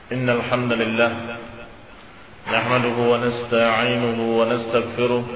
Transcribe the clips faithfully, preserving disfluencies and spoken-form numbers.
إن الحمد لله نحمده ونستعينه ونستغفره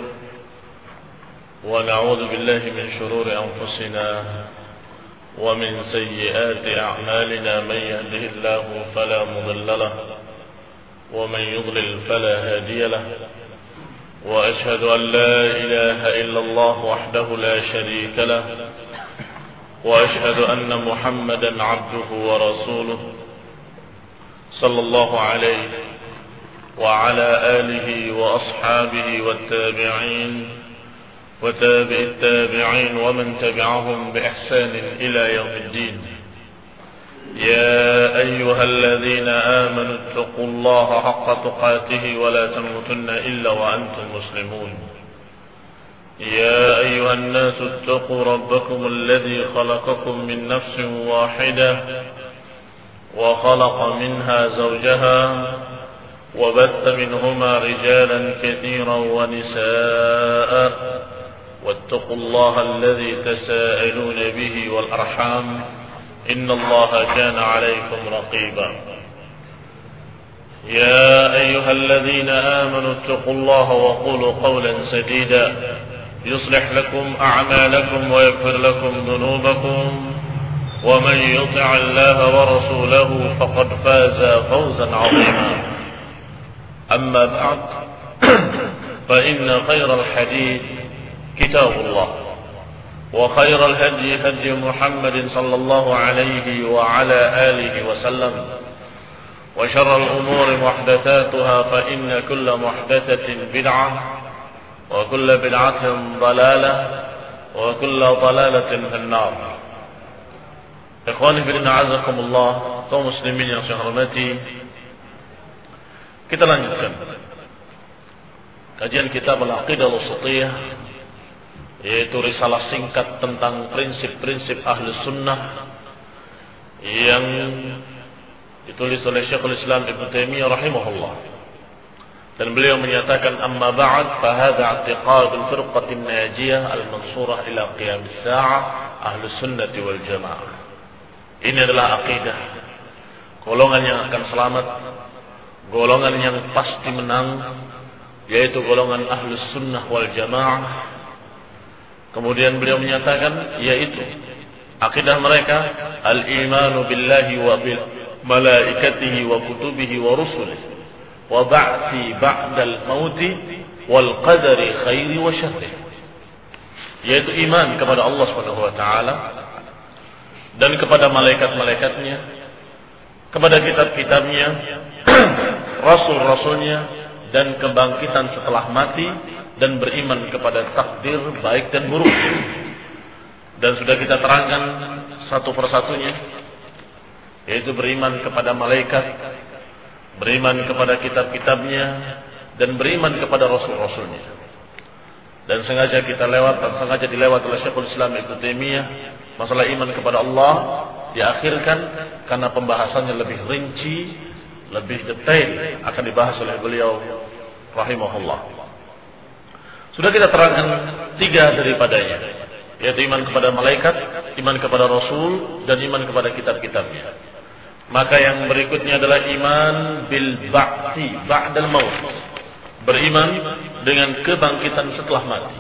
ونعوذ بالله من شرور أنفسنا ومن سيئات أعمالنا. من يهده الله فلا مضل له ومن يضلل فلا هادي له، وأشهد أن لا إله إلا الله وحده لا شريك له، وأشهد أن محمدا عبده ورسوله صلى الله عليه وعلى آله وأصحابه والتابعين وتابع التابعين ومن تبعهم بإحسان إلى يوم الدين. يا أيها الذين آمنوا اتقوا الله حق تقاته ولا تموتن إلا وأنتم مسلمون. يا أيها الناس اتقوا ربكم الذي خلقكم من نفس واحدة وخلق منها زوجها وبث منهما رجالا كثيرا ونساء، واتقوا الله الذي تساءلون به والأرحام إن الله كان عليكم رقيبا. يا أيها الذين آمنوا اتقوا الله وقولوا قولا سديدا يصلح لكم أعمالكم ويغفر لكم ذنوبكم، ومن يطع الله ورسوله فقد فاز فوزا عظيما. أما بعد فإن خير الحديث كتاب الله، وخير الهدي هدي محمد صلى الله عليه وعلى آله وسلم، وشر الأمور محدثاتها فإن كل محدثة بدعة وكل بدعة ضلالة وكل ضلالة في النار. Ikhwani fillah azakumullah, kaum muslimin yang saya hormati, kita lanjutkan kajian kitab Al-Aqidah Al-Wasithiyah, yaitu risalah singkat tentang prinsip-prinsip ahli sunnah yang ditulis oleh Syekhul Islam Ibnu Taimiyah rahimahullah. Dan beliau menyatakan, amma ba'd fa hadha i'tiqadul firqatin najiyah al-mansurah ila qiyamis sa'ah ahli sunnati wal jamaah. Ini adalah akidah golongan yang akan selamat, golongan yang pasti menang, yaitu golongan ahlus sunnah wal jamaah. Kemudian beliau menyatakan, yaitu akidah mereka al-imanu billahi wa bil malaikatihi wa kutubihi wa rusulihi wa ba'thi ba'dal mauti wal qadari khairi wa syarri, yaitu iman kepada Allah Subhanahu wa taala dan kepada malaikat-malaikatnya, kepada kitab-kitabnya, rasul-rasulnya, dan kebangkitan setelah mati, dan beriman kepada takdir baik dan buruk. Dan sudah kita terangkan satu persatunya, yaitu beriman kepada malaikat, beriman kepada kitab-kitabnya, dan beriman kepada rasul-rasulnya. Dan sengaja kita lewat, dan sengaja dilewat oleh Syekhul Islam Ibnu Taimiyah, masalah iman kepada Allah diakhirkan karena pembahasannya lebih rinci, lebih detail akan dibahas oleh beliau rahimahullah. Sudah kita terangkan tiga daripadanya, yaitu iman kepada malaikat, iman kepada rasul, dan iman kepada kitab-kitabnya. Maka yang berikutnya adalah iman bil ba'ti ba'dal maut, beriman dengan kebangkitan setelah mati.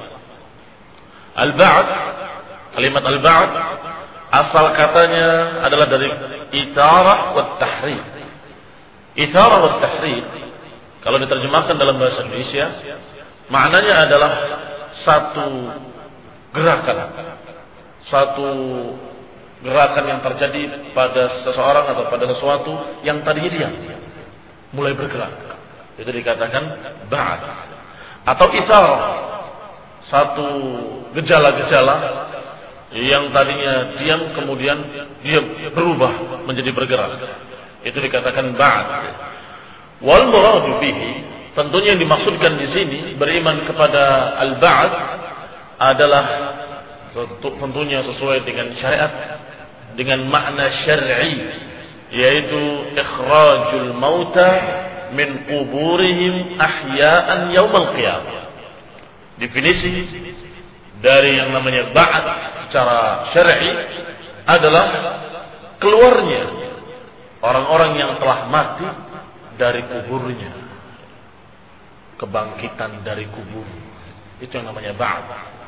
Al-ba'd, kalimat al-ba'd asal katanya adalah dari itharah wa tahrir. Itharah wa tahrir kalau diterjemahkan dalam bahasa Indonesia maknanya adalah satu gerakan, satu gerakan yang terjadi pada seseorang atau pada sesuatu yang tadinya diam mulai bergerak, itu dikatakan ba'd. Atau itharah, satu gejala-gejala yang tadinya diam kemudian dia berubah menjadi bergerak, itu dikatakan ba'd. Wal muradu bihi, tentunya yang dimaksudkan di sini beriman kepada al-ba'd adalah tentunya sesuai dengan syariat, dengan makna syar'i, yaitu ikhrajul mauta min quburihim ahya'an yaumal qiyamah. Definisi dari yang namanya ba'd secara syar'i adalah keluarnya orang-orang yang telah mati dari kuburnya, kebangkitan dari kubur. Itu yang namanya ba'd.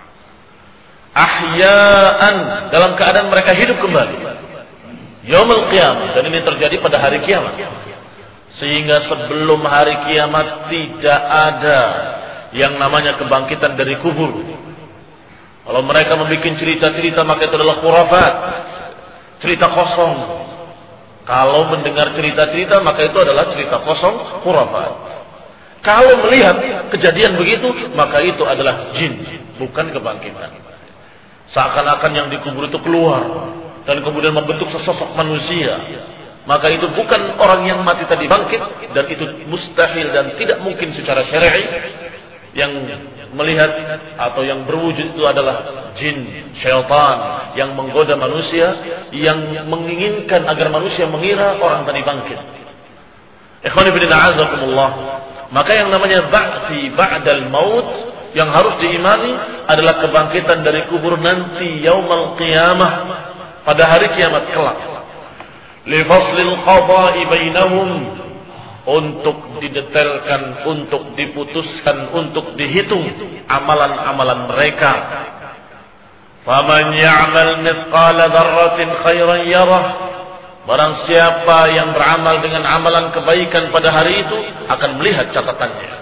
Ahya'an, dalam keadaan mereka hidup kembali. Yaumul qiyamah, dan ini terjadi pada hari kiamat. Sehingga sebelum hari kiamat tidak ada yang namanya kebangkitan dari kubur. Kalau mereka membuat cerita-cerita, maka itu adalah khurafat, cerita kosong. Kalau mendengar cerita-cerita, maka itu adalah cerita kosong, khurafat. Kalau melihat kejadian begitu, maka itu adalah jin, bukan kebangkitan. Seakan-akan yang dikubur itu keluar dan kemudian membentuk sesosok manusia. Maka itu bukan orang yang mati tadi bangkit, dan itu mustahil dan tidak mungkin secara syar'i. Yang melihat atau yang berwujud itu adalah jin, syaitan yang menggoda manusia, yang menginginkan agar manusia mengira orang tadi bangkit. Ikhwani fillah a'azakumullah. Maka yang namanya ba'thi ba'dal maut yang harus diimani adalah kebangkitan dari kubur nanti yaumul qiyamah, pada hari kiamat kelak. Li faslil qada'i bainahum, untuk didetailkan, untuk diputuskan, untuk dihitung amalan-amalan mereka. Faman ya'mal mithqala dzarratin khairan yarah, barang siapa yang beramal dengan amalan kebaikan pada hari itu akan melihat catatannya.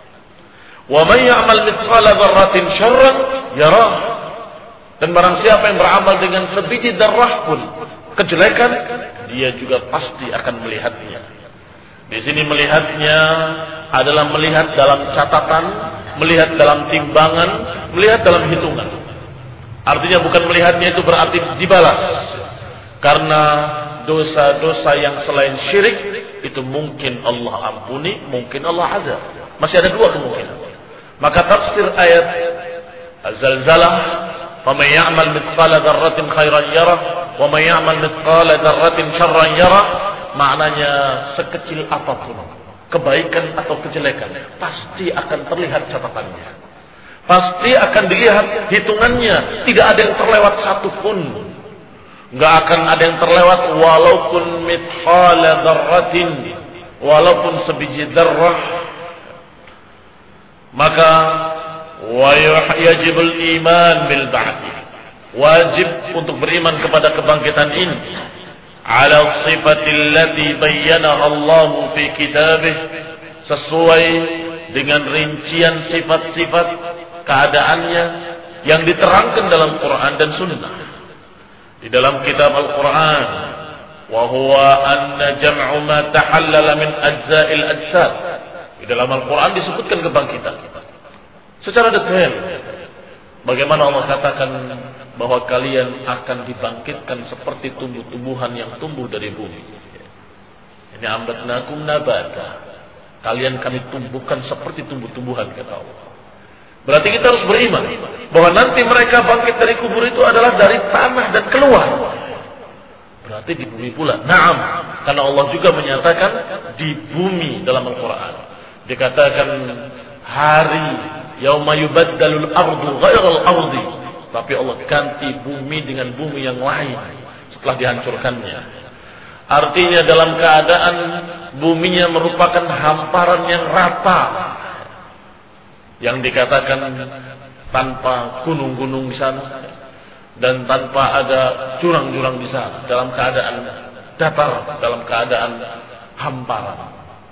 Wa man ya'mal mithqala dzarratin syarran yarah, dan barang siapa yang beramal dengan sebiji darah pun kejelekan, dia juga pasti akan melihatnya. Di sini melihatnya adalah melihat dalam catatan, melihat dalam timbangan, melihat dalam hitungan. Artinya bukan melihatnya itu berarti dibalas. Karena dosa-dosa yang selain syirik itu mungkin Allah ampuni, mungkin Allah azab. Masih ada dua kemungkinan. Maka tafsir ayat Az-Zalzalah, "Faman ya'mal mithqala dzarratin khairan yarah, wa man ya'mal mithqala dzarratin syarran yarah," maknanya sekecil apapun kebaikan atau kejelekan pasti akan terlihat catatannya, pasti akan dilihat hitungannya. Tidak ada yang terlewat satu pun, nggak akan ada yang terlewat walaupun mithqala dzarratin, walaupun sebiji dzarrah. Maka wa yajibul iman bil ba'th, wajib untuk beriman kepada kebangkitan ini, ala sifatil lati bayyanaha Allah fi kitabih, sesuai dengan rincian sifat-sifat keadaannya yang diterangkan dalam Quran dan Sunnah. Di dalam kitab Al-Quran, wa huwa anna jam'u ma tahallala min ajza'il ajsad. Di dalam Al-Quran disebutkan kebangkitan secara detail. Bagaimana Allah katakan bahwa kalian akan dibangkitkan seperti tumbuh-tumbuhan yang tumbuh dari bumi. Ini ambatnakum nabata. Kalian kami tumbuhkan seperti tumbuh-tumbuhan, kata Allah. Berarti kita harus beriman bahwa nanti mereka bangkit dari kubur itu adalah dari tanah dan keluar. Berarti di bumi pula. Naam, karena Allah juga menyatakan di bumi dalam Al-Quran. Dikatakan hari yauma yubaddalul ardu ghairal ardi, tapi Allah ganti bumi dengan bumi yang lain setelah dihancurkannya. Artinya dalam keadaan buminya merupakan hamparan yang rata, yang dikatakan tanpa gunung-gunung di sana dan tanpa ada jurang-jurang di sana, dalam keadaan datar, dalam keadaan hamparan.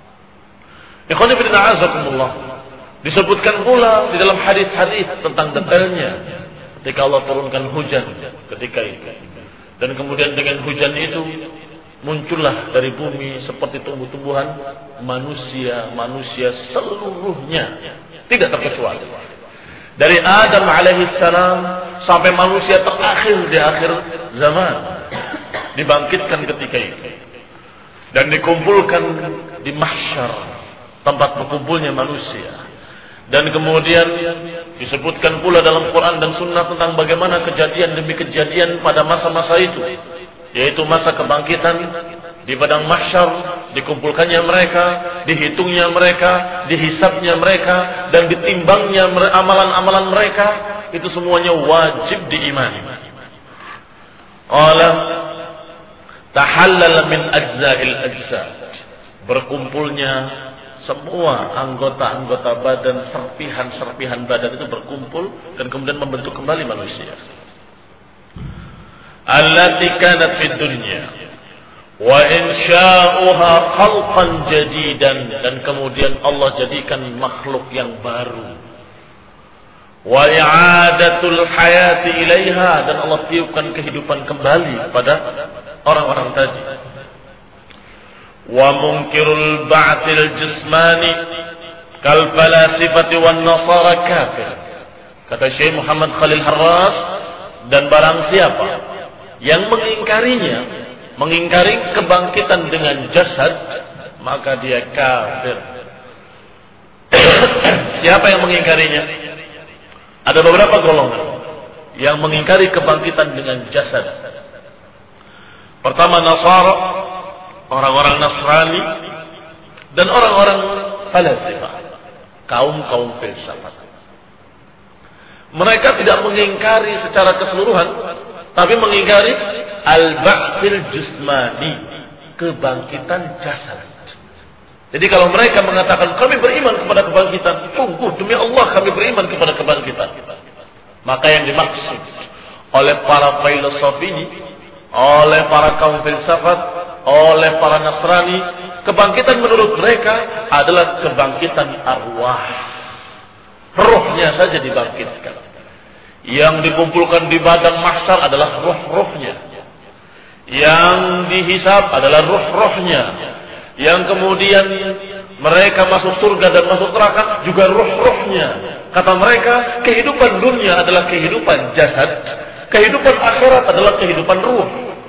Ikhwan fillah a'azakumullah. Disebutkan pula di dalam hadis-hadis tentang detailnya ketika Allah turunkan hujan ketika itu, dan kemudian dengan hujan itu muncullah dari bumi seperti tumbuh-tumbuhan manusia-manusia seluruhnya, tidak terkecuali dari Adam alaihissalam sampai manusia terakhir di akhir zaman, dibangkitkan ketika itu dan dikumpulkan di mahsyar, tempat berkumpulnya manusia. Dan kemudian disebutkan pula dalam Quran dan Sunnah tentang bagaimana kejadian demi kejadian pada masa-masa itu, yaitu masa kebangkitan di padang mahsyar, dikumpulkannya mereka, dihitungnya mereka, dihisabnya mereka, dan ditimbangnya amalan-amalan mereka. Itu semuanya wajib diimani. Qala tahallal min ajza'il ajza, berkumpulnya semua anggota-anggota badan, serpihan-serpihan badan itu berkumpul dan kemudian membentuk kembali manusia. Allati kanat fid dunya wa insya'uha khalqan jadidan, dan kemudian Allah jadikan makhluk yang baru. Wa i'adatul hayati ilaiha, dan Allah tiupkan kehidupan kembali pada orang-orang tadi. Wa munkirul ba'til jismani kal falasifati wan nasara kafir. Kata Syekh Muhammad Khalil Harras, dan barang siapa yang mengingkarinya, mengingkari kebangkitan dengan jasad, maka dia kafir. Siapa yang mengingkarinya? Ada beberapa golongan yang mengingkari kebangkitan dengan jasad. Pertama Nasara, orang-orang Nasrani, dan orang-orang Falasifah, kaum-kaum filsafat. Mereka tidak mengingkari secara keseluruhan, tapi mengingkari al-ba'tsil jismani, kebangkitan jasad. Jadi kalau mereka mengatakan kami beriman kepada kebangkitan, sungguh demi Allah kami beriman kepada kebangkitan, maka yang dimaksud oleh para filosof ini, oleh para kaum filsafat, oleh para Nasrani, kebangkitan menurut mereka adalah kebangkitan arwah. Rohnya saja dibangkitkan. Yang dikumpulkan di padang mahsyar adalah roh-rohnya. Yang dihisab adalah roh-rohnya. Yang kemudian mereka masuk surga dan masuk neraka juga roh-rohnya. Kata mereka, kehidupan dunia adalah kehidupan jasad, kehidupan akhirat adalah kehidupan ruh.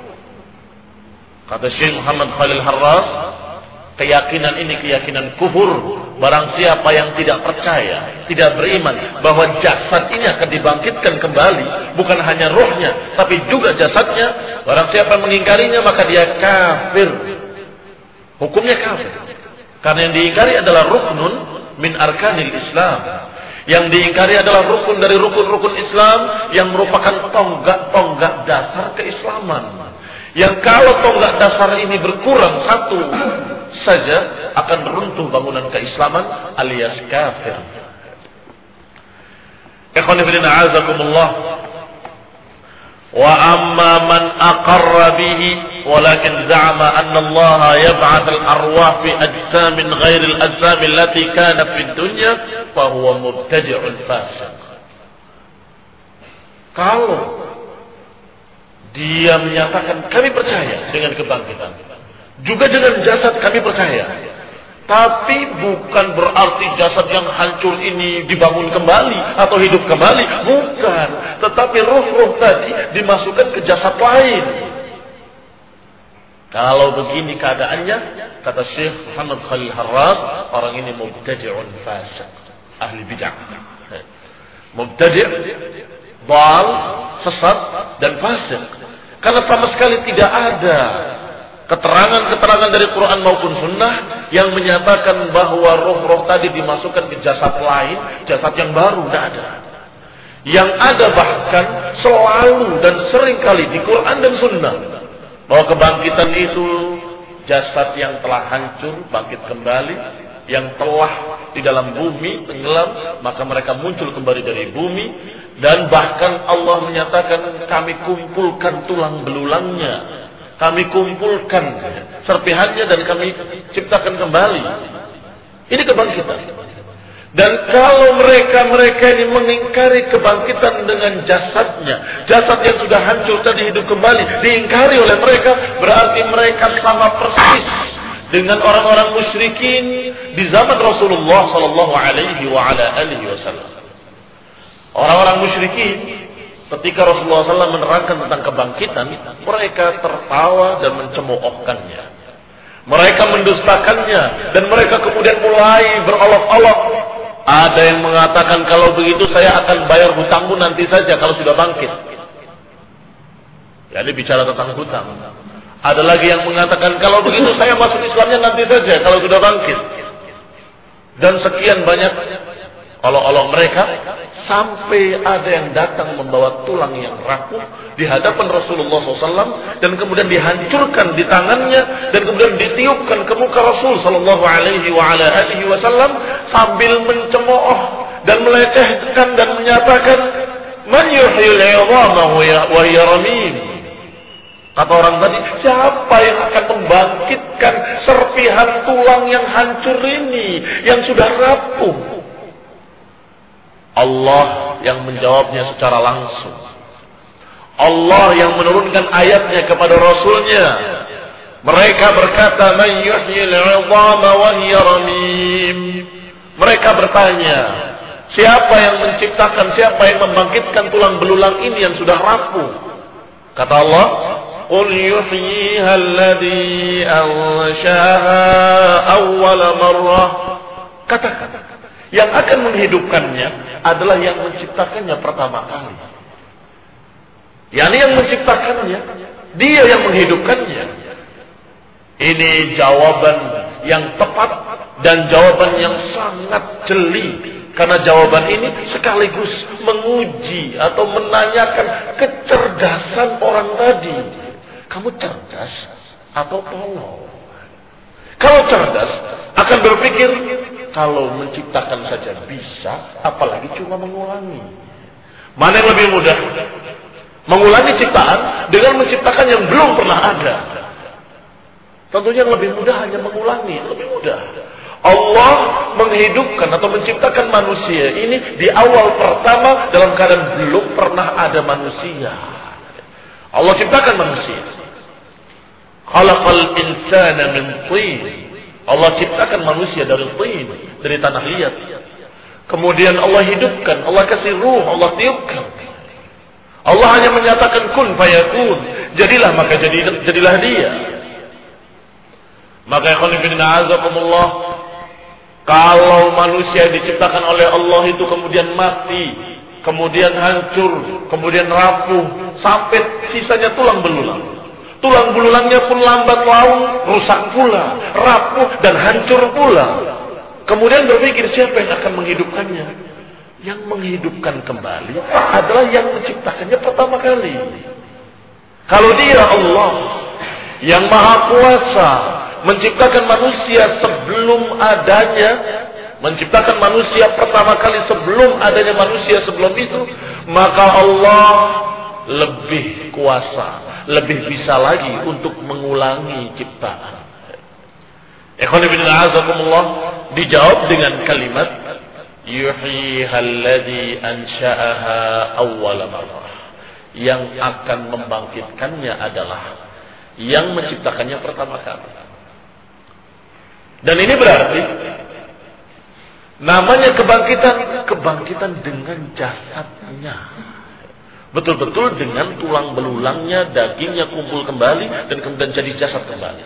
Kata Syekh Muhammad Khalil Harras, keyakinan ini keyakinan kufur. Barang siapa yang tidak percaya, tidak beriman bahwa jasad ini akan dibangkitkan kembali, bukan hanya rohnya tapi juga jasadnya, barang siapa yang mengingkarinya maka dia kafir. Hukumnya kafir. Karena yang diingkari adalah ruknun min arkanil Islam. Yang diingkari adalah rukun dari rukun-rukun Islam yang merupakan tonggak-tonggak dasar keislaman. Yang kalau tonggak dasar ini berkurang satu saja akan runtuh bangunan keislaman alias kafir. Ikhwani fillah a'azakumullah. Wa amma man aqarra bihi walakin za'ama anna Allah yab'ats al-arwah fi ajsamin ghairi al-ajsam allati kanat fi dunya fa huwa mubtadi'un fasiq. Kalau dia menyatakan kami percaya dengan kebangkitan, juga dengan jasad kami percaya, tapi bukan berarti jasad yang hancur ini dibangun kembali atau hidup kembali, bukan. Tetapi ruh-ruh tadi dimasukkan ke jasad lain. Kalau begini keadaannya, kata Syekh Muhammad Khalil Harras, orang ini mubtadi'un fasiq, ahli bid'ah. Mubtadi', dhal, sesat dan fasik. Karena sama sekali tidak ada keterangan-keterangan dari Quran maupun Sunnah yang menyatakan bahwa roh-roh tadi dimasukkan ke jasad lain, jasad yang baru, tidak ada. Yang ada bahkan selalu dan seringkali di Quran dan Sunnah bahwa kebangkitan itu jasad yang telah hancur bangkit kembali, yang telah di dalam bumi tenggelam maka mereka muncul kembali dari bumi, dan bahkan Allah menyatakan kami kumpulkan tulang belulangnya, kami kumpulkan serpihannya dan kami ciptakan kembali. Ini kebangkitan. Dan kalau mereka-mereka ini mengingkari kebangkitan dengan jasadnya, jasad yang sudah hancur tadi hidup kembali, diingkari oleh mereka, berarti mereka sama persis dengan orang-orang musyrikin di zaman Rasulullah sallallahu alaihi wa ala alihi wasallam. Orang-orang musyrikin ketika Rasulullah sallallahu alaihi wasallam menerangkan tentang kebangkitan, mereka tertawa dan mencemoohkannya. Mereka mendustakannya dan mereka kemudian mulai berolok-olok. Ada yang mengatakan kalau begitu saya akan bayar hutangmu nanti saja kalau sudah bangkit. Jadi bicara tentang hutang. Ada lagi yang mengatakan kalau begitu saya masuk Islamnya nanti saja kalau sudah bangkit. Dan sekian banyak olok-olok mereka, sampai ada yang datang membawa tulang yang rapuh di hadapan Rasulullah shallallahu alaihi wasallam dan kemudian dihancurkan di tangannya dan kemudian ditiupkan ke muka Rasul Shallallahu Alaihi Wasallam sambil mencemooh dan melecehkan dan menyatakan, "Man yuhyil 'idhama wa hiya ramim." Kata orang tadi, siapa yang akan membangkitkan serpihan tulang yang hancur ini, yang sudah rapuh? Allah yang menjawabnya secara langsung. Allah yang menurunkan ayatnya kepada Rasulnya. Mereka berkata, "Man yuhyil 'idhama wa hiya ramim." Mereka bertanya, siapa yang menciptakan, siapa yang membangkitkan tulang belulang ini yang sudah rapuh? Kata Allah, "Qul yuhyiha alladhi ansha'aha awwala marrah." Katakan, yang akan menghidupkannya adalah yang menciptakannya pertama kali. Yani yang menciptakannya, dia yang menghidupkannya. Ini jawaban yang tepat dan jawaban yang sangat jeli. Karena jawaban ini sekaligus menguji atau menanyakan kecerdasan orang tadi. Kamu cerdas atau tolol? Kalau cerdas akan berpikir, kalau menciptakan saja bisa, apalagi cuma mengulangi. Mana yang lebih mudah? Mengulangi ciptaan dengan menciptakan yang belum pernah ada. Tentunya yang lebih mudah hanya mengulangi, lebih mudah. Allah menghidupkan atau menciptakan manusia ini di awal pertama dalam keadaan belum pernah ada manusia. Allah ciptakan manusia. Khalaqal insana min tin. Allah ciptakan manusia dari tin, dari tanah liat. Kemudian Allah hidupkan, Allah kasih ruh, Allah tiupkan. Allah hanya menyatakan kun fayakun. Jadilah maka jadilah, jadilah dia. Maka ikhwan fillah azakumullah, kalau manusia diciptakan oleh Allah itu kemudian mati, kemudian hancur, kemudian rapuh, sampai sisanya tulang belulang. Tulang belulangnya pun lambat laun rusak pula, rapuh dan hancur pula. Kemudian berpikir siapa yang akan menghidupkannya? Yang menghidupkan kembali adalah yang menciptakannya pertama kali. Kalau dia Allah yang maha kuasa menciptakan manusia sebelum adanya, menciptakan manusia pertama kali sebelum adanya manusia sebelum itu, maka Allah lebih kuasa, lebih bisa lagi untuk mengulangi ciptaan. Ikhwan fillah azakumullah, dijawab dengan kalimat yuhyiha alladhi ansha'aha awwala marrah. Yang akan membangkitkannya adalah yang menciptakannya pertama kali. Dan ini berarti namanya kebangkitan, kebangkitan dengan jasadnya. Betul-betul dengan tulang belulangnya, dagingnya kumpul kembali dan kemudian jadi jasad kembali.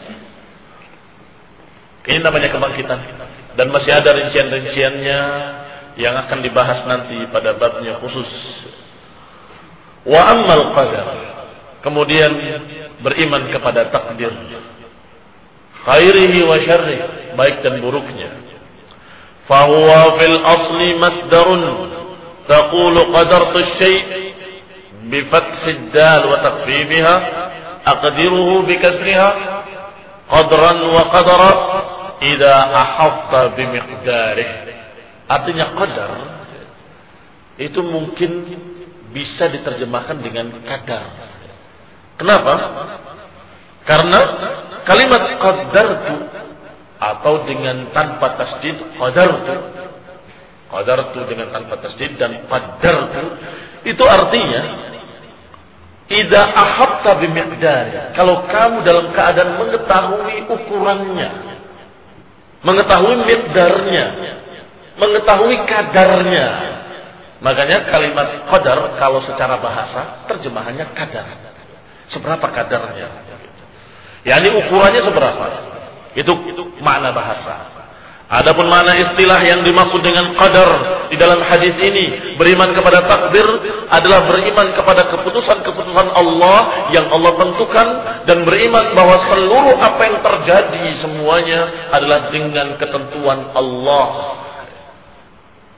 Ini namanya kebangkitan. Dan masih ada rincian-rinciannya yang akan dibahas nanti pada babnya khusus. Wa ammal qadar. Kemudian beriman kepada takdir. Khairihi wa syarrih, baik dan buruknya. Fahuwa fil asli masdarun taqulu qadartu syai' bi fathid dal wa takhfifiha aqdiruhu bi kasriha qadran wa qadara idza ahafta bi miqdarih. Artinya qadar itu mungkin bisa diterjemahkan dengan kadar. Kenapa? Karena kalimat qadartu atau dengan tanpa tasdid qadartu, qadartu dengan tanpa tasdid dan qadartu itu artinya idza ahabta bimiqdari, kalau kamu dalam keadaan mengetahui ukurannya, mengetahui miqdarnya, mengetahui kadarnya. Makanya kalimat qadar kalau secara bahasa terjemahannya kadar. Seberapa kadarnya? Yani ukurannya seberapa? Itu, itu makna bahasa. Adapun makna istilah yang dimaksud dengan qadar di dalam hadis ini, beriman kepada takdir adalah beriman kepada keputusan-keputusan Allah yang Allah tentukan dan beriman bahwa seluruh apa yang terjadi semuanya adalah dengan ketentuan Allah.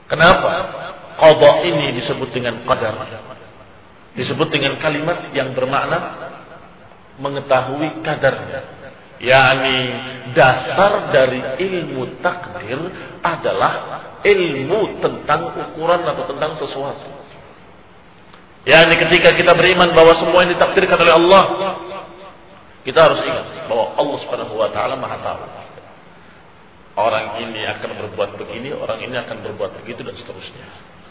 Kenapa qada ini disebut dengan qadar? Disebut dengan kalimat yang bermakna mengetahui kadarnya. yakni dasar dari ilmu takdir adalah ilmu tentang ukuran atau tentang sesuatu. yakni ketika kita beriman bahwa semua yang ditakdirkan oleh Allah, kita harus ingat bahwa Allah Subhanahu wa taala Maha tahu. Orang ini akan berbuat begini, orang ini akan berbuat begitu dan seterusnya.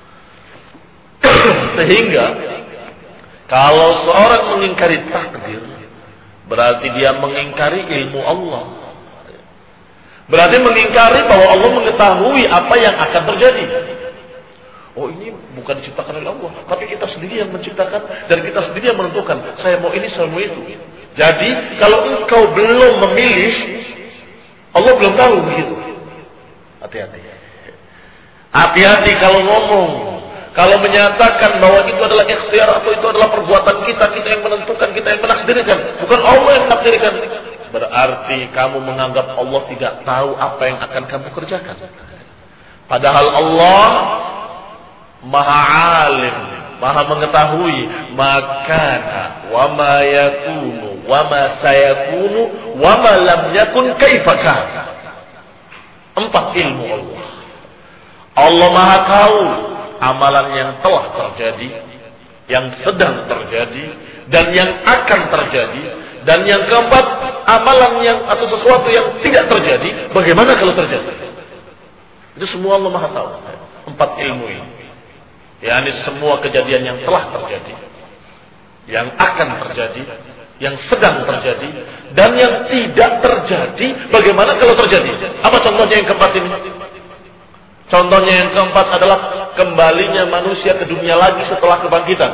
Sehingga kalau seorang mengingkari takdir, berarti dia mengingkari ilmu Allah. Berarti mengingkari bahwa Allah mengetahui apa yang akan terjadi. Oh, ini bukan diciptakan oleh Allah, tapi kita sendiri yang menciptakan dan kita sendiri yang menentukan. Saya mau ini, saya mau itu. Jadi kalau engkau belum memilih, Allah belum tahu begitu. Hati-hati. Hati-hati kalau ngomong. Kalau menyatakan bahwa itu adalah ikhtiar atau itu adalah perbuatan kita, kita yang menentukan, kita yang menakdirkan, bukan Allah yang menakdirkan, berarti kamu menganggap Allah tidak tahu apa yang akan kamu kerjakan. Padahal Allah Maha Alim, Maha mengetahui makana wa ma yakunu wa ma sayakunu wa ma lam yakun kaifa kana. Empat ilmu Allah. Allah Maha tahu amalan yang telah terjadi, yang sedang terjadi, dan yang akan terjadi, dan yang keempat, amalan yang atau sesuatu yang tidak terjadi, bagaimana kalau terjadi? Itu semua Allah Maha tahu. Empat ilmu ini, yakni semua kejadian yang telah terjadi, yang akan terjadi, yang sedang terjadi, dan yang tidak terjadi, bagaimana kalau terjadi? Apa contohnya yang keempat ini? Contohnya yang keempat adalah kembalinya manusia ke dunia lagi setelah kebangkitan.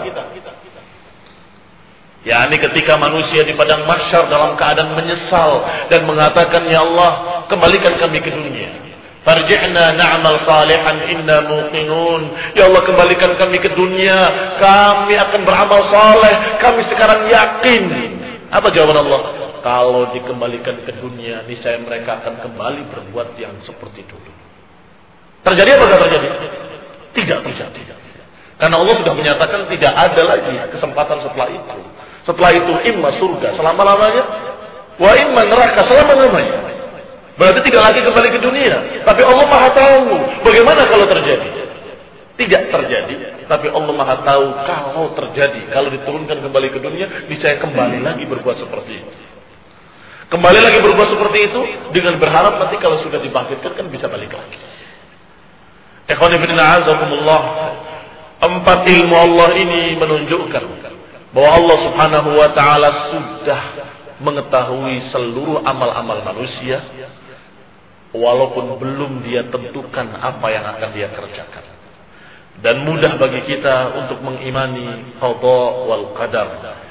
yakni ketika manusia di padang mahsyar dalam keadaan menyesal dan mengatakan, ya Allah, kembalikan kami ke dunia. Farji'na na'mal salihan inna muqinun. Ya Allah, kembalikan kami ke dunia, kami akan beramal saleh, kami sekarang yakin. Apa jawaban Allah? Kalau dikembalikan ke dunia, niscaya mereka akan kembali berbuat yang seperti dulu. Terjadi apa tidak terjadi? Tidak terjadi. Karena Allah sudah menyatakan tidak ada lagi kesempatan setelah itu. Setelah itu imma surga selama-lamanya, wa imma neraka selama-lamanya. Berarti tidak lagi kembali ke dunia. Tapi Allah Maha tahu bagaimana kalau terjadi. Tidak terjadi, tapi Allah Maha tahu kalau terjadi. Kalau diturunkan kembali ke dunia, niscaya kembali lagi berbuat seperti itu. Kembali lagi berbuat seperti itu dengan berharap nanti kalau sudah dibangkitkan kan bisa balik lagi. Ikhwani fillah azakumullah. Empat ilmu Allah ini menunjukkan bahwa Allah Subhanahu wa taala sudah mengetahui seluruh amal-amal manusia, walaupun belum dia tentukan apa yang akan dia kerjakan. Dan mudah bagi kita untuk mengimani qada wal qadar.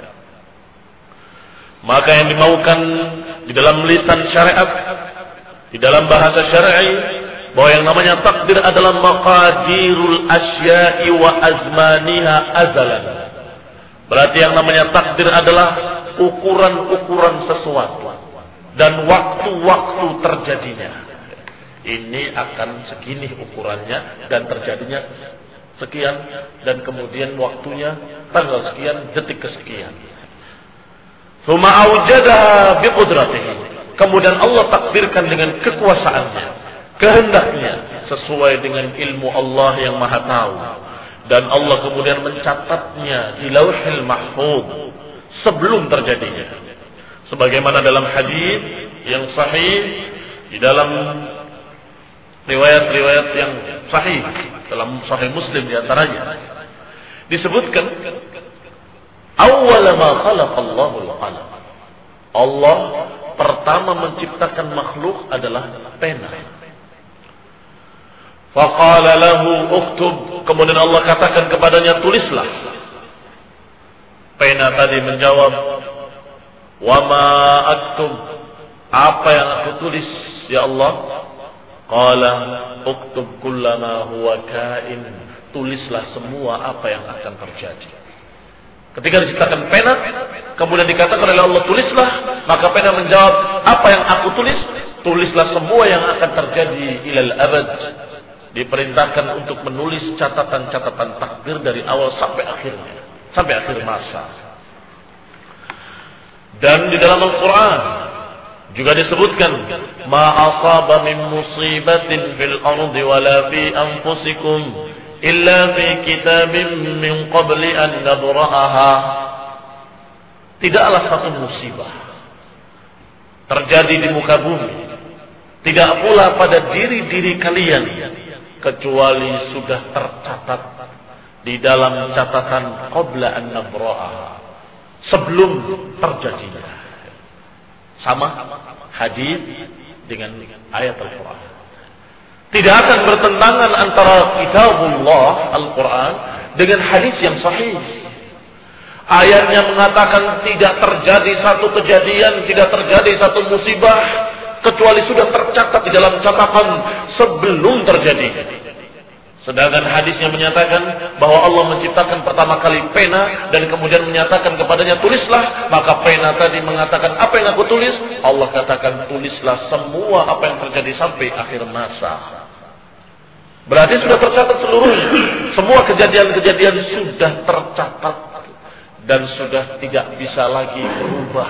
Maka yang dimaukan di dalam lisan syariat, di dalam bahasa syar'i, bahwa yang namanya takdir adalah maqadirul asya'i wa azmaniha azalan. Berarti yang namanya takdir adalah ukuran-ukuran sesuatu dan waktu-waktu terjadinya. Ini akan segini ukurannya dan terjadinya sekian, dan kemudian waktunya tanggal sekian, detik kesekian. Tsumma aujadaha biqudratihi. Kemudian Allah takdirkan dengan kekuasaannya, kehendaknya, sesuai dengan ilmu Allah yang Maha tahu. Dan Allah kemudian mencatatnya di Lauhil Mahfuz sebelum terjadinya. Sebagaimana dalam hadis yang sahih, di dalam riwayat-riwayat yang sahih, dalam Sahih Muslim di antaranya disebutkan, awwal ma khalaqa Allahu al-qalam. Allah pertama menciptakan makhluk adalah pena. Faqala lahu uktub. Kemudian Allah katakan kepadanya, tulislah. Pena tadi menjawab, wa ma aktub. Apa yang aku tulis ya Allah? Qala uktub kullama huwa kain. Tulislah semua apa yang akan terjadi. Ketika diciptakan pena, kemudian dikatakan oleh Allah, tulislah, maka pena menjawab, apa yang aku tulis? Tulislah semua yang akan terjadi ilal abad, diperintahkan untuk menulis catatan-catatan takdir dari awal sampai akhirnya, sampai akhir masa. Dan di dalam Al-Quran juga disebutkan, ma asaba min musibatin fil ardi wala fi anfusikum illa fi kitabim min qabli an nabra'aha. Tidaklah satu musibah terjadi di muka bumi, tidak pula pada diri-diri kalian, kecuali sudah tercatat di dalam catatan qabla an nabra'aha, sebelum terjadinya. Sama hadis dengan ayat Al-Quran. Tidak akan bertentangan antara kitabullah Al-Quran dengan hadis yang sahih. Ayatnya mengatakan tidak terjadi satu kejadian, tidak terjadi satu musibah kecuali sudah tercatat di dalam catatan sebelum terjadi. Sedangkan hadisnya menyatakan bahwa Allah menciptakan pertama kali pena dan kemudian menyatakan kepadanya tulislah, maka pena tadi mengatakan apa yang aku tulis? Allah katakan tulislah semua apa yang terjadi sampai akhir masa. Berarti sudah tercatat seluruhnya. Semua kejadian-kejadian sudah tercatat dan sudah tidak bisa lagi berubah.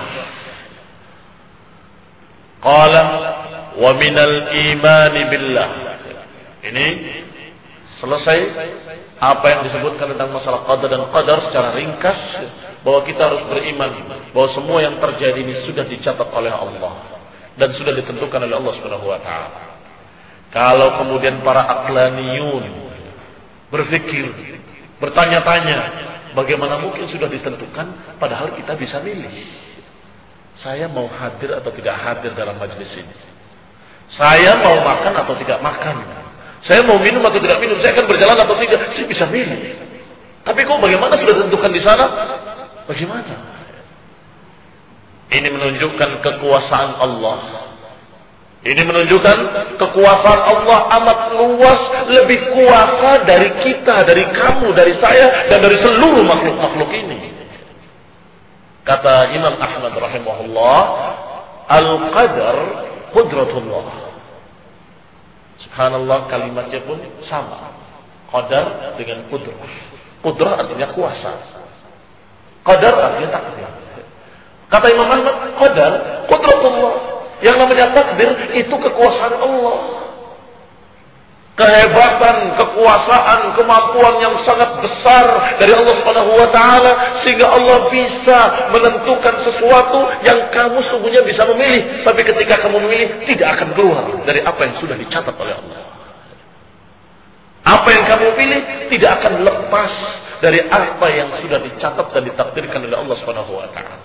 Qala wa minal imani billah. Ini selesai apa yang disebutkan tentang masalah qadar dan qadar secara ringkas, bahwa kita harus beriman bahwa semua yang terjadi ini sudah dicatat oleh Allah dan sudah ditentukan oleh Allah Subhanahu wa taala. Kalau kemudian para aqlaniyun berpikir, bertanya-tanya, bagaimana mungkin sudah ditentukan padahal kita bisa milih. Saya mau hadir atau tidak hadir dalam majelis ini. Saya mau makan atau tidak makan. Saya mau minum atau tidak minum, saya akan berjalan atau tidak, saya bisa milih. Tapi kok bagaimana sudah ditentukan di sana? Bagaimana? Ini menunjukkan kekuasaan Allah. Ini menunjukkan kekuasaan Allah amat luas, lebih kuasa dari kita, dari kamu, dari saya, dan dari seluruh makhluk-makhluk ini. Kata Imam Ahmad rahimahullah, al-qadar qudratullah. Subhanallah, kalimatnya pun sama. Qadar dengan qudrah. Qudrah artinya kuasa. Qadar artinya takdir. Kata Imam Ahmad, qadar qudratullah. Yang namanya takdir itu kekuasaan Allah. Kehebatan, kekuasaan, kemampuan yang sangat besar dari Allah Subhanahu wa taala sehingga Allah bisa menentukan sesuatu yang kamu sungguhnya bisa memilih, tapi ketika kamu memilih tidak akan keluar dari apa yang sudah dicatat oleh Allah. Apa yang kamu pilih tidak akan lepas dari apa yang sudah dicatat dan ditakdirkan oleh Allah Subhanahu wa taala.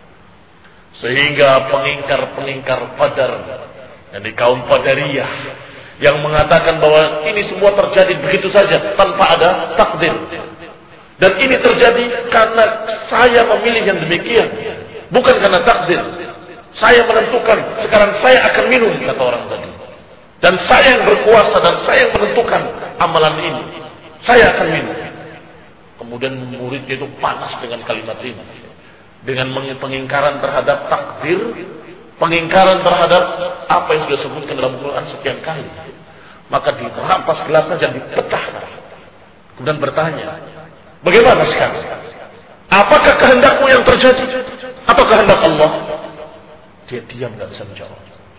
Sehingga pengingkar-pengingkar qadar yang di kaum Qadariyah yang mengatakan bahwa ini semua terjadi begitu saja tanpa ada takdir. Dan ini terjadi karena saya memilih yang demikian, bukan karena takdir. Saya menentukan, sekarang saya akan minum, kata orang tadi. Dan saya yang berkuasa dan saya yang menentukan amalan ini. Saya akan minum. Kemudian muridnya itu panas dengan kalimat ini. Dengan pengingkaran terhadap takdir, pengingkaran terhadap apa yang sudah disebutkan dalam Quran sekian kali. Maka dirampas gelasnya dan dipecah. Kemudian bertanya, bagaimana sekarang? Apakah kehendakmu yang terjadi? Atau kehendak Allah? Dia diam, tidak bisa menjawab.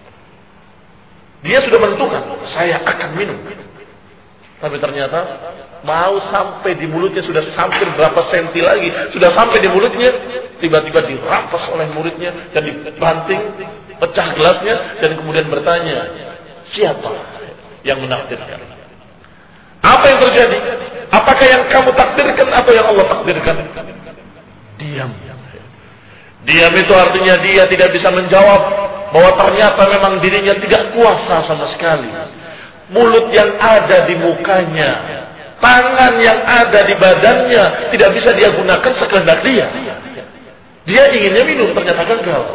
Dia sudah menentukan, saya akan minum. Tapi ternyata mau sampai di mulutnya, sudah hampir berapa senti lagi, sudah sampai di mulutnya, tiba-tiba dirampas oleh muridnya dan dibanting, pecah gelasnya, dan kemudian bertanya, siapa yang menakdirkan? Apa yang terjadi? Apakah yang kamu takdirkan atau yang Allah takdirkan? Diam. Diam itu artinya dia tidak bisa menjawab bahwa ternyata memang dirinya tidak kuasa sama sekali. Mulut yang ada di mukanya, tangan yang ada di badannya tidak bisa dia gunakan sekehendak dia. Dia inginnya minum, ternyata gagal.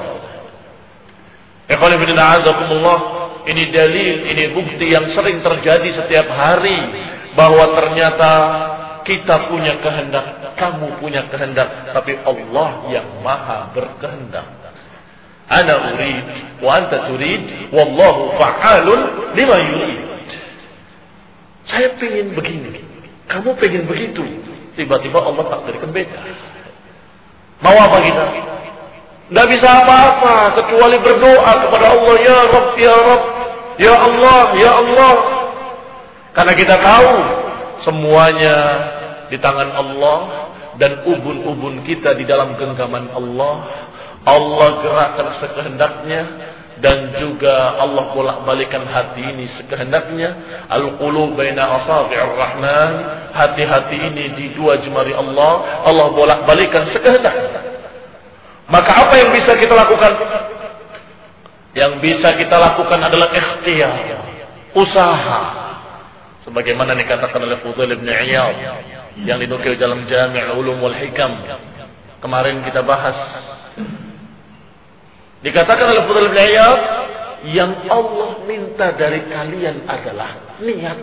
Ikhwan fillah azakumullah, ini dalil, ini bukti yang sering terjadi setiap hari bahwa ternyata kita punya kehendak, kamu punya kehendak, tapi Allah yang maha berkehendak. Ana urid wa anta turid wallahu fa'alun lima yurid. Saya pengen begini, kamu pengen begitu. Tiba-tiba Allah takdirkan beda. Mau apa kita? Tidak bisa apa-apa kecuali berdoa kepada Allah, ya Rabb, ya Rabb, ya Allah, ya Allah. Karena kita tahu semuanya di tangan Allah dan ubun-ubun kita di dalam genggaman Allah. Allah gerakkan sekehendaknya dan juga Allah bolak-balikan hati ini sekehendaknya. Al-qulub baina asabi'ir rahman, hati-hati ini di dua jemari Allah, Allah bolak-balikan sekehendaknya. Maka apa yang bisa kita lakukan? Yang bisa kita lakukan adalah ikhtiar, usaha. Sebagaimana dikatakan oleh Fudail bin Iyad yang dinukil dalam Jami' Ulum wal Hikam. Kemarin kita bahas. Dikatakan oleh Fudail bin Iyad, yang Allah minta dari kalian adalah niat.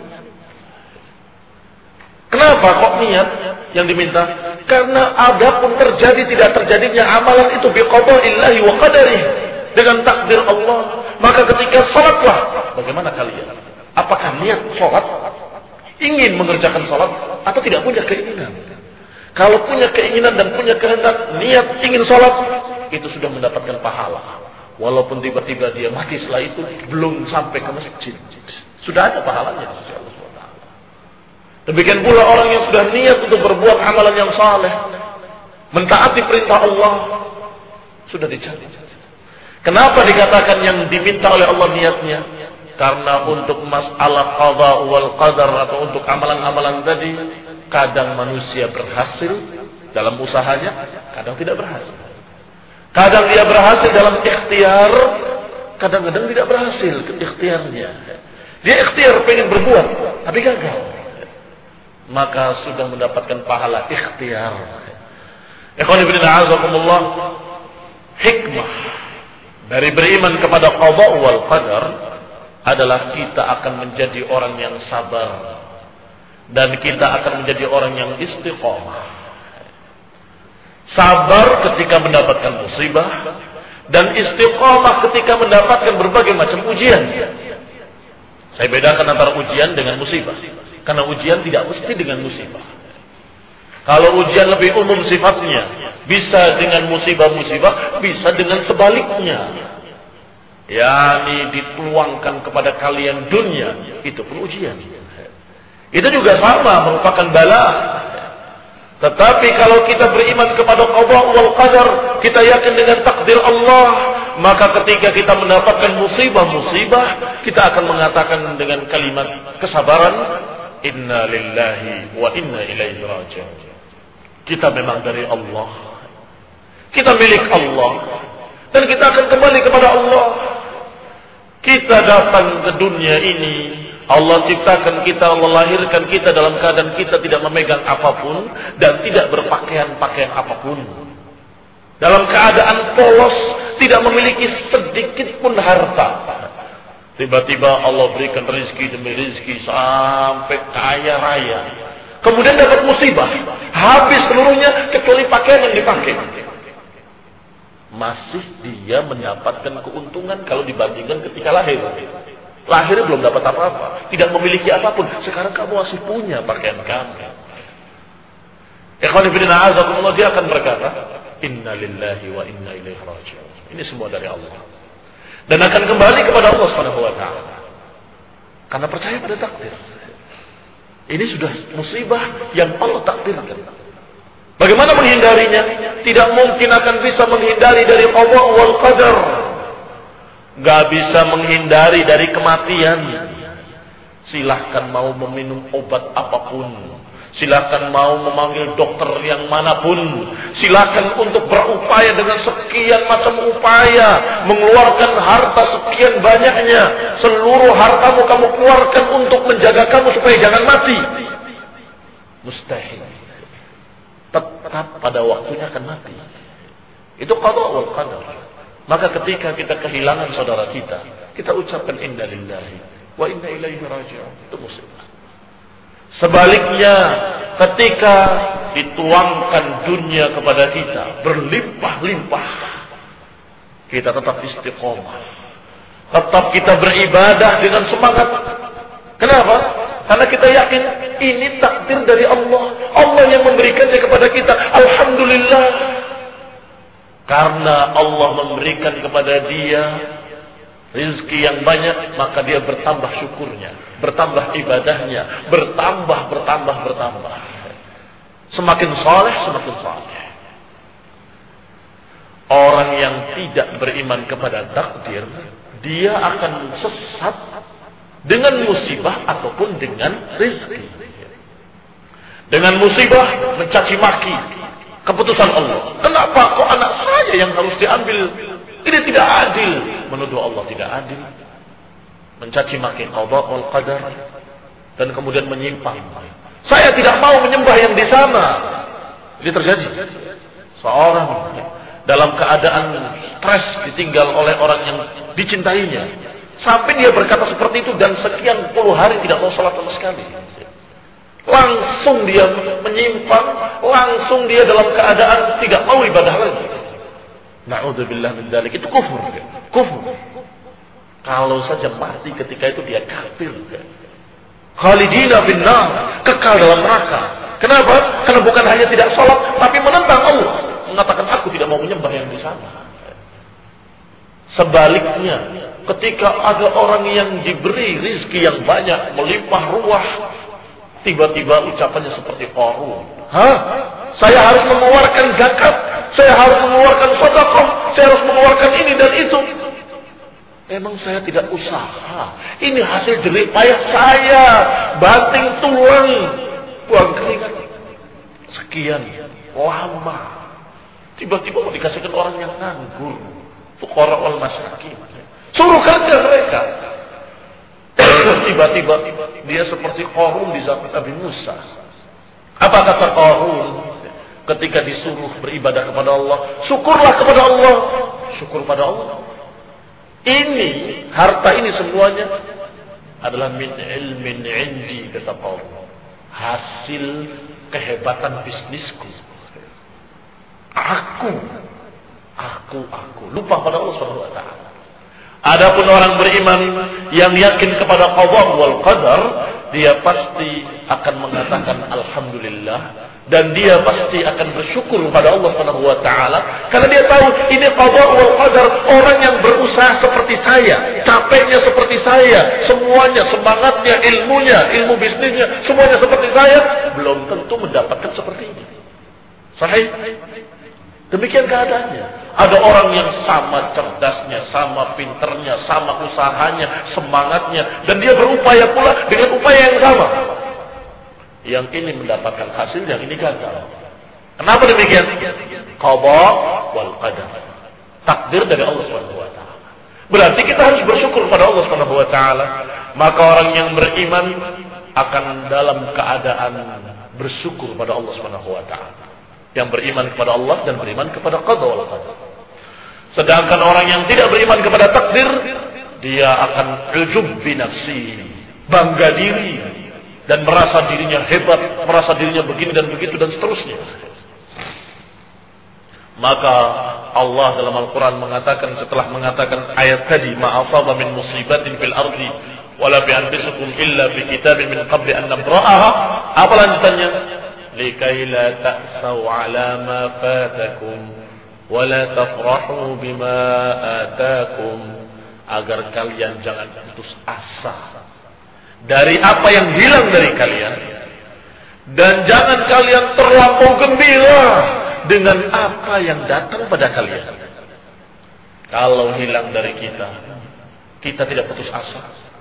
Kenapa kok niat yang diminta? Karena adapun terjadi tidak terjadinya amalan itu biqadaillahi wa qadarih, dengan takdir Allah. Maka ketika salatlah, bagaimana kalian? Apakah niat salat? Ingin mengerjakan salat atau tidak punya keinginan? Kalau punya keinginan dan punya kehendak, niat ingin salat, itu sudah mendapatkan pahala. Walaupun tiba-tiba dia mati setelah itu, belum sampai ke masjid, sudah ada pahalanya. Demikian pula orang yang sudah niat untuk berbuat amalan yang saleh, mentaati perintah Allah, sudah dicatat. Kenapa dikatakan yang diminta oleh Allah niatnya? Karena untuk masalah qada wal qadar atau untuk amalan-amalan tadi, kadang manusia berhasil dalam usahanya, kadang tidak berhasil. Kadang dia berhasil dalam ikhtiar, kadang-kadang tidak berhasil ke ikhtiarnya. Dia ikhtiar pengen berbuat, tapi gagal. Maka sudah mendapatkan pahala ikhtiar. Ikhwan fillah a'azakumullah, hikmah dari beriman kepada qada wal qadar adalah kita akan menjadi orang yang sabar dan kita akan menjadi orang yang istiqomah. Sabar ketika mendapatkan musibah dan istiqomah ketika mendapatkan berbagai macam ujian. Saya bedakan antara ujian dengan musibah. Karena ujian tidak mesti dengan musibah. Kalau ujian lebih umum sifatnya, bisa dengan musibah-musibah, bisa dengan sebaliknya. Yani dituangkan kepada kalian dunia, itu pun ujian. Itu juga sama, merupakan bala. Tetapi kalau kita beriman kepada qada wal qadar, kita yakin dengan takdir Allah, maka ketika kita mendapatkan musibah-musibah, kita akan mengatakan dengan kalimat kesabaran, inna lillahi wa inna ilaihi raji'un. Kita memang dari Allah, kita milik Allah, dan kita akan kembali kepada Allah. Kita datang ke dunia ini, Allah ciptakan kita, Allah lahirkan kita dalam keadaan kita tidak memegang apapun dan tidak berpakaian-pakaian apapun. Dalam keadaan polos, tidak memiliki sedikit pun harta. Tiba-tiba Allah berikan rezeki demi rezeki sampai kaya raya. Kemudian dapat musibah, habis seluruhnya kecuali pakaian yang dipakai. Masih dia mendapatkan keuntungan kalau dibandingkan ketika lahir. Lahirnya belum dapat apa-apa, tidak memiliki apapun. Sekarang kamu masih punya pakaian kamu. Ikhwan fillah a'azakumullah, dia akan berkata, inna lillahi wa inna ilaihi raji'un. Ini semua dari Allah. Dan akan kembali kepada Allah Subhanahu wa taala. Karena percaya pada takdir. Ini sudah musibah yang Allah takdirkan. Bagaimana menghindarinya? Tidak mungkin akan bisa menghindari dari qada wal qadar. Gak bisa menghindari dari kematian. Silahkan mau meminum obat apapun, silahkan mau memanggil dokter yang manapun, silahkan untuk berupaya dengan sekian macam upaya, mengeluarkan harta sekian banyaknya, seluruh hartamu kamu keluarkan untuk menjaga kamu supaya jangan mati. Mustahil. Tetap pada waktunya akan mati. Itu qada wal qadar. Maka ketika kita kehilangan saudara kita, kita ucapkan inna lillahi wa inna ilaihi raji'un. Itu musibah. Sebaliknya, ketika dituangkan dunia kepada kita berlimpah-limpah, kita tetap istiqomah, tetap kita beribadah dengan semangat. Kenapa? Karena kita yakin ini takdir dari Allah. Allah yang memberikannya kepada kita. Alhamdulillah. Karena Allah memberikan kepada dia rezeki yang banyak, maka dia bertambah syukurnya, bertambah ibadahnya, bertambah, bertambah, bertambah. Semakin saleh, semakin saleh. Orang yang tidak beriman kepada takdir, dia akan sesat dengan musibah ataupun dengan rezeki. Dengan musibah mencaci maki keputusan Allah. Kenapa kok anak saya yang harus diambil? Ini tidak adil. Menuduh Allah tidak adil. Mencaci maki qada wal qadar. Dan kemudian menyimpang. Saya tidak mau menyembah yang di sana. Ini terjadi. Seorang dalam keadaan stres ditinggal oleh orang yang dicintainya. Sampai dia berkata seperti itu dan sekian puluh hari tidak mau sholat sama sekali. Langsung dia menyimpang. Langsung dia dalam keadaan tidak mau ibadah lagi. Na'udzubillah min dzalik. Itu kufur. Kufur. Kalau saja mati ketika itu dia kafir. Khalidina finnar, kekal dalam neraka. Kenapa? Karena bukan hanya tidak sholat, tapi menentang Allah. Mengatakan aku tidak mau menyembah yang di sana. Sebaliknya, ketika ada orang yang diberi rezeki yang banyak, melimpah ruah, tiba-tiba ucapannya seperti Qarun. Hah? Saya harus mengeluarkan zakat, saya harus mengeluarkan sedekah, saya harus mengeluarkan ini dan itu. Emang saya tidak usaha. Ini hasil jerih payah saya, banting tulang, buang keringat. Sekian lama. Tiba-tiba mau dikasihkan orang yang nganggur. Fuqara wal masakin. Suruh kerja mereka. Tiba-tiba dia seperti Qarun di zaman Nabi Musa. Apa kata Qarun ketika disuruh beribadah kepada Allah? Syukurlah kepada Allah. Syukur pada Allah. Ini, harta ini semuanya adalah min ilmin indi, kata Qarun. Hasil kehebatan bisnisku. Aku, aku, aku. Lupa pada Allah subhanahu wa taala. Adapun orang beriman yang yakin kepada qada wal qadar, dia pasti akan mengatakan alhamdulillah dan dia pasti akan bersyukur kepada Allah subhanahu wa taala karena dia tahu ini qada wal qadar. Orang yang berusaha seperti saya, capeknya seperti saya, semuanya, semangatnya, ilmunya, ilmu bisnisnya, semuanya seperti saya, belum tentu mendapatkan seperti ini. Sahih? Demikian keadaannya. Ada orang yang sama cerdasnya, sama pinternya, sama usahanya, semangatnya, dan dia berupaya pula dengan upaya yang sama. Yang ini mendapatkan hasil, yang ini gagal. Kenapa demikian? Qada wal qadar. Takdir dari Allah subhanahu wa taala. Berarti kita harus bersyukur pada Allah subhanahu wa taala. Maka orang yang beriman akan dalam keadaan bersyukur pada Allah subhanahu wa taala. Yang beriman kepada Allah dan beriman kepada qada wal qadar. Sedangkan orang yang tidak beriman kepada takdir, dia akan ujub bi nafsi, bangga diri dan merasa dirinya hebat, merasa dirinya begini dan begitu dan seterusnya. Maka Allah dalam Al-Quran mengatakan, setelah mengatakan ayat tadi, ma asaba min musibatin fil ardi wala bi anfusikum illa fi kitabin min qabli an nabra'aha. Apa lanjutannya? Likai la ta'sau ala ma fatakum wa la tafrahu bima atakum. Agar kalian jangan putus asa dari apa yang hilang dari kalian, dan jangan kalian terlampau gembira dengan apa yang datang pada kalian. Kalau hilang dari kita, kita tidak putus asa,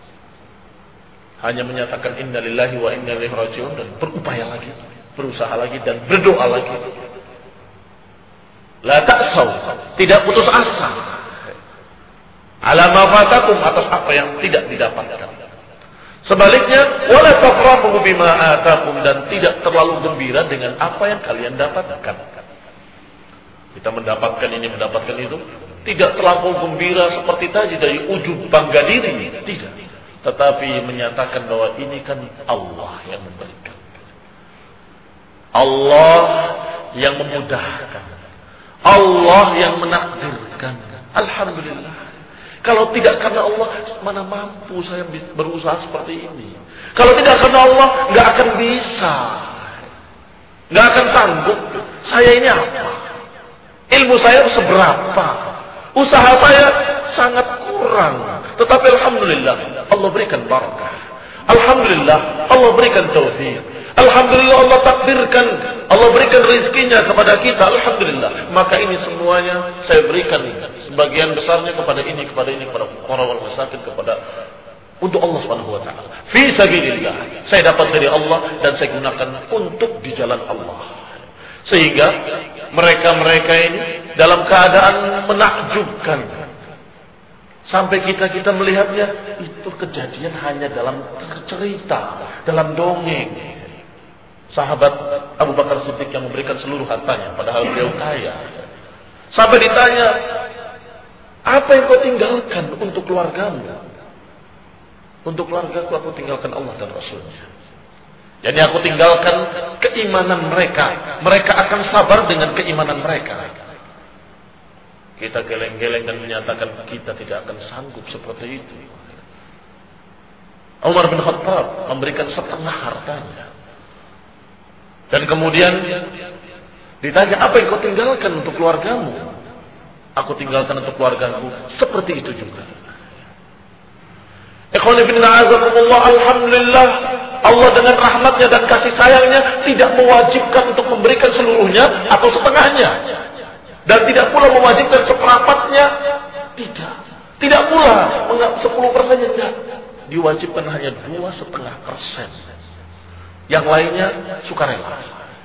hanya menyatakan inna lillahi wa inna ilaihi raji'un dan berupaya lagi, berusaha lagi dan berdoa lagi. La ta'saw, tidak putus asa. Ala ma fatakum, atas apa yang tidak didapatkan. Sebaliknya, wala tafrahu bima atakum, dan tidak terlalu gembira dengan apa yang kalian dapatkan. Kita mendapatkan ini, mendapatkan itu, tidak terlalu gembira seperti tadi dari ujub bangga diri, tidak. Tetapi menyatakan bahwa ini kan Allah yang memberikan. Allah yang memudahkan. Allah yang menakdirkan. Alhamdulillah. Kalau tidak karena Allah, mana mampu saya berusaha seperti ini. Kalau tidak karena Allah, nggak akan bisa. Nggak akan sanggup. Saya ini apa? Ilmu saya seberapa? Usaha saya sangat kurang. Tetapi Alhamdulillah, Allah berikan barakah. Alhamdulillah, Allah berikan taufik. Alhamdulillah, Allah takdirkan, Allah berikan rezekinya kepada kita. Alhamdulillah. Maka ini semuanya saya berikan sebagian besarnya kepada ini, kepada ini, kepada orang-orang masakin, kepada untuk Allah Subhanahu wa taala. Fi sabilillah. Saya dapat dari Allah dan saya gunakan untuk di jalan Allah. Sehingga mereka-mereka ini dalam keadaan menakjubkan. Sampai kita-kita melihatnya itu kejadian hanya dalam cerita, dalam dongeng. Sahabat Abu Bakar Siddiq yang memberikan seluruh hartanya, padahal beliau kaya. Sampai ditanya, apa yang kau tinggalkan untuk keluargamu? Untuk keluargaku aku tinggalkan Allah dan Rasulnya. Jadi aku tinggalkan keimanan mereka. Mereka akan sabar dengan keimanan mereka. Kita geleng-geleng dan menyatakan kita tidak akan sanggup seperti itu. Umar bin Khattab memberikan setengah hartanya. Dan kemudian ditanya, apa yang kau tinggalkan untuk keluargamu? Aku tinggalkan untuk keluargaku seperti itu juga. Ikhwan fillah azakumullah, alhamdulillah Allah dengan rahmatnya dan kasih sayangnya tidak mewajibkan untuk memberikan seluruhnya atau setengahnya. Dan tidak pula mewajibkan seperempatnya. Tidak. Tidak pula sepuluh persennya. Tidak. Diwajibkan hanya dua setengah persen. Yang lainnya sukarela.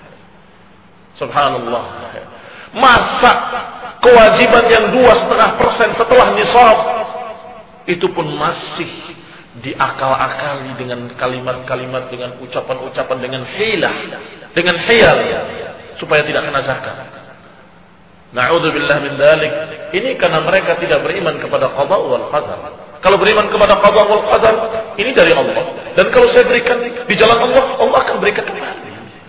Subhanallah. Masa kewajiban yang dua setengah persen setelah nisab itu pun masih diakal-akali dengan kalimat-kalimat, dengan ucapan-ucapan, dengan hilah, dengan khayal, supaya tidak kena zakat. Na'udzubillah min dzalik. Ini karena mereka tidak beriman kepada qada wal qadar. Kalau beriman kepada qada wal qadar, ini dari Allah. Dan kalau saya berikan di jalan Allah, Allah akan berikan kembali.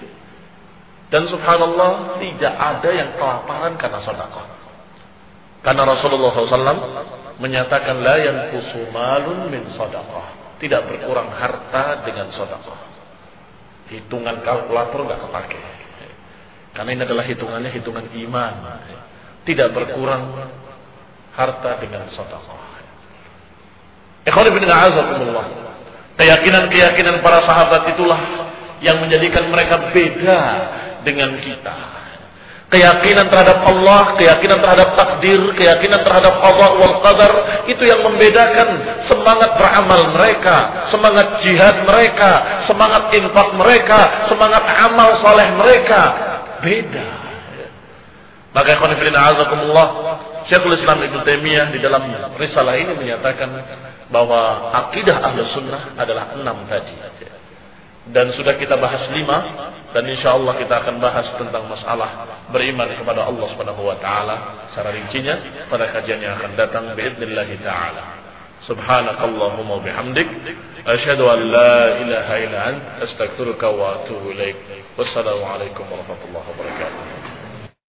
Dan subhanallah, tidak ada yang kelaparan karena sedekah. Karena Rasulullah shallallahu alaihi wasallam menyatakan la yanqusu malun min sedekah. Tidak berkurang harta dengan sedekah. Hitungan kalkulator enggak kepake. Karena ini adalah hitungannya hitungan iman. Tidak berkurang harta dengan sedekah. Ikhwan fillah a'azakumullah. Keyakinan-keyakinan para sahabat itulah yang menjadikan mereka beda dengan kita. Keyakinan terhadap Allah, keyakinan terhadap takdir, keyakinan terhadap qada wal qadar, itu yang membedakan semangat beramal mereka, semangat jihad mereka, semangat infak mereka, semangat amal saleh mereka. Beda. Maka ikhwan fillah a'azakumullah, Syekhul Islam Ibnu Taimiyah di dalam risalah ini menyatakan bahwa akidah Ahlus Sunnah adalah enam tadi. Dan sudah kita bahas lima, dan insya Allah kita akan bahas tentang masalah beriman kepada Allah Subhanahu wa taala secara rincinya pada kajian yang akan datang باذنillah taala. Subhanakallahumma bihamdik asyhadu an la ilaha illa anta astaghfiruka wa atubu ilaik. Wassalamu alaikum warahmatullahi wabarakatuh.